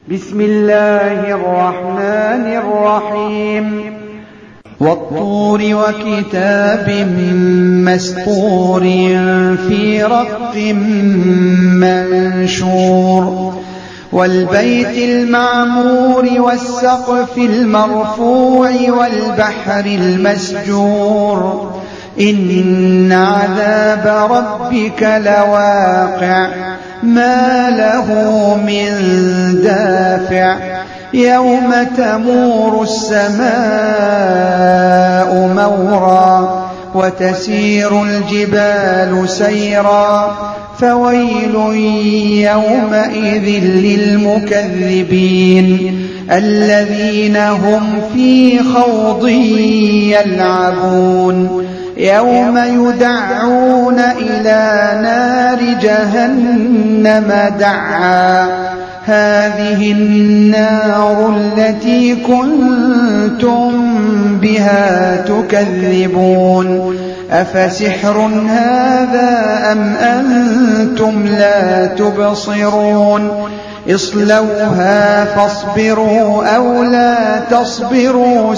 بسم الله الرحمن الرحيم والطور وكتاب مسطور في رق منشور والبيت المعمور والسقف المرفوع والبحر المسجور إن عذاب ربك لواقع ما له من دافع يوم تمور السماء مورا وتسير الجبال سيرا فويل يومئذ للمكذبين الذين هم في خوض يلعبون يوم يدعون إلى نار جهنم دعا هذه النار التي كنتم بها تكذبون أفسحر هذا أم أنتم لا تبصرون اصلوها فاصبروا أو لا تصبروا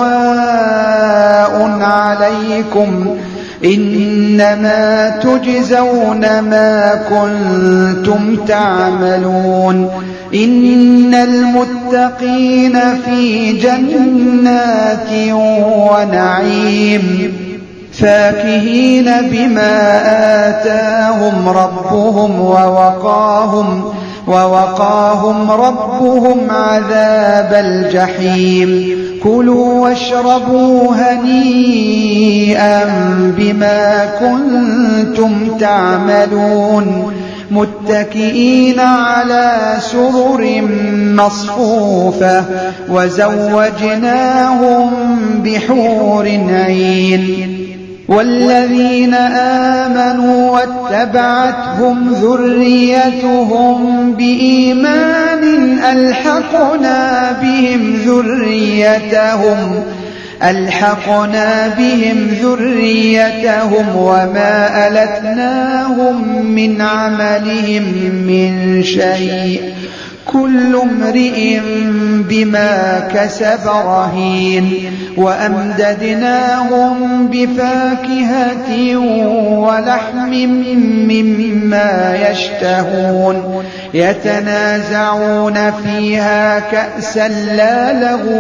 سواء عليكم إنما تجزون ما كنتم تعملون إن المتقين في جنات ونعيم فاكهين بما آتاهم ربهم ووقاهم ربهم عذاب الجحيم كلوا واشربوا هنيئا بما كنتم تعملون متكئين على سرر مصفوفة وزوجناهم بحور عين والذين آمنوا واتبعتهم ذريتهم بإيمان ألحقنا بهم ذريتهم وما ألتناهم من عملهم من شيء كل امرئ بما كسب رهين وأمددناهم بفاكهة ولحم مما يشتهون يتنازعون فيها كأسا لا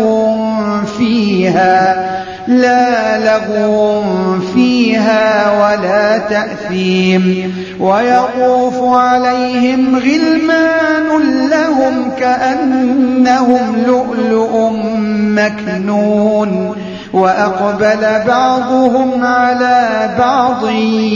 لغو فيها ولا تأثيم ويطوف عليهم غلمان لهم كأنهم لؤلؤ مكنون وأقبل بعضهم على بعض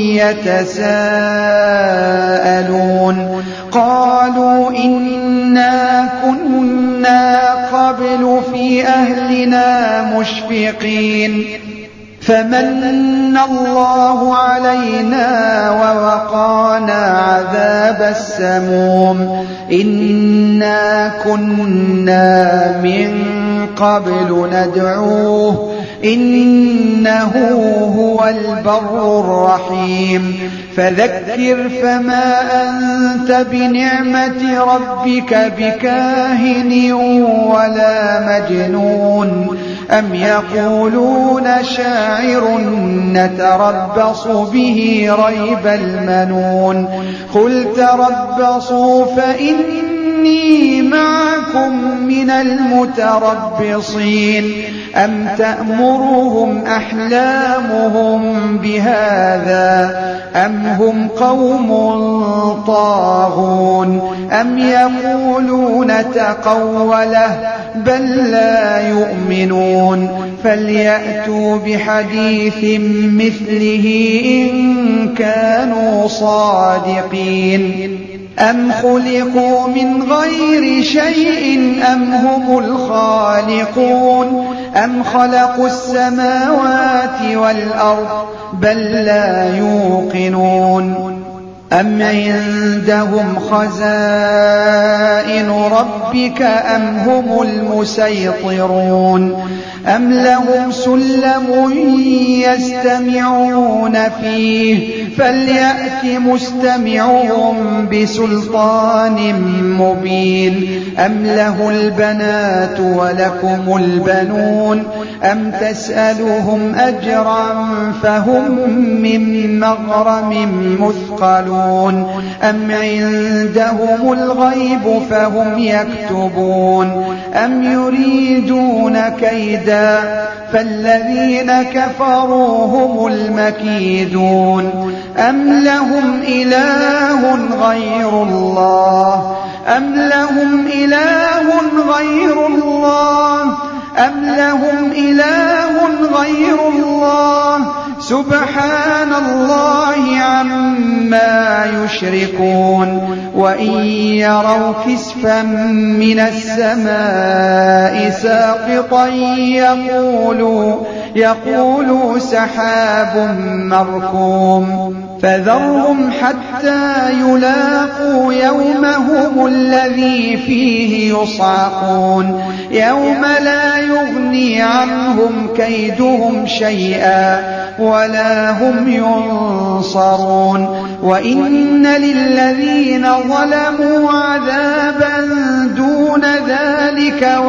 يتساءلون قالوا إنا كنا قبل في أهلنا مشفقين فمن الله علينا ووقانا عذاب السموم إنا كنا من قبل ندعوه إنه هو البر الرحيم فذكر فما أنت بنعمة ربك بكاهن ولا مجنون أم يقولون شاعر نتربص به ريب المنون قل تربصوا فإني معكم من المتربصين أم تأمرهم أحلامهم بهذا أم هم قوم طاغون أم يقولون تقوله بل لا يؤمنون فليأتوا بحديث مثله إن كانوا صادقين أم خلقوا من غير شيء أم هم الخالقون أم خلقوا السماوات والأرض بل لا يوقنون أم عندهم خزائن ربك أم هم المسيطرون أم لهم سلم يستمعون فيه فليأت مستمعهم بسلطان مبين أم له البنات ولكم البنون أم تسألهم أجرا فهم من مغرم مثقلون أم عندهم الغيب فهم يكتبون أم يريدون كيدا فالذين كفروا هم المكيدون أم لهم إله غير الله أم لهم إله غير الله أم لهم إله غير الله سبحان الله عما يشركون وإن يروا كسفا من السماء ساقطا يقولوا سحاب مركوم فذرهم حتى يلاقوا يومهم الذي فيه يصعقون يوم لا يغني عنهم كيدهم شيئا ولا هم ينصرون وإن للذين ظلموا عذابا دون ذلك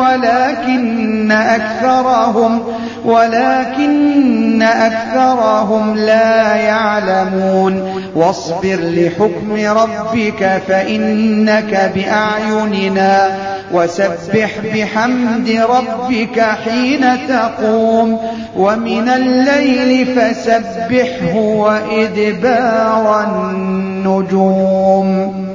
ولكن أكثرهم لا يعلمون واصبر لحكم ربك فإنك بأعيننا وسبح بحمد ربك حين تقوم ومن الليل فسبحه وإدبار النجوم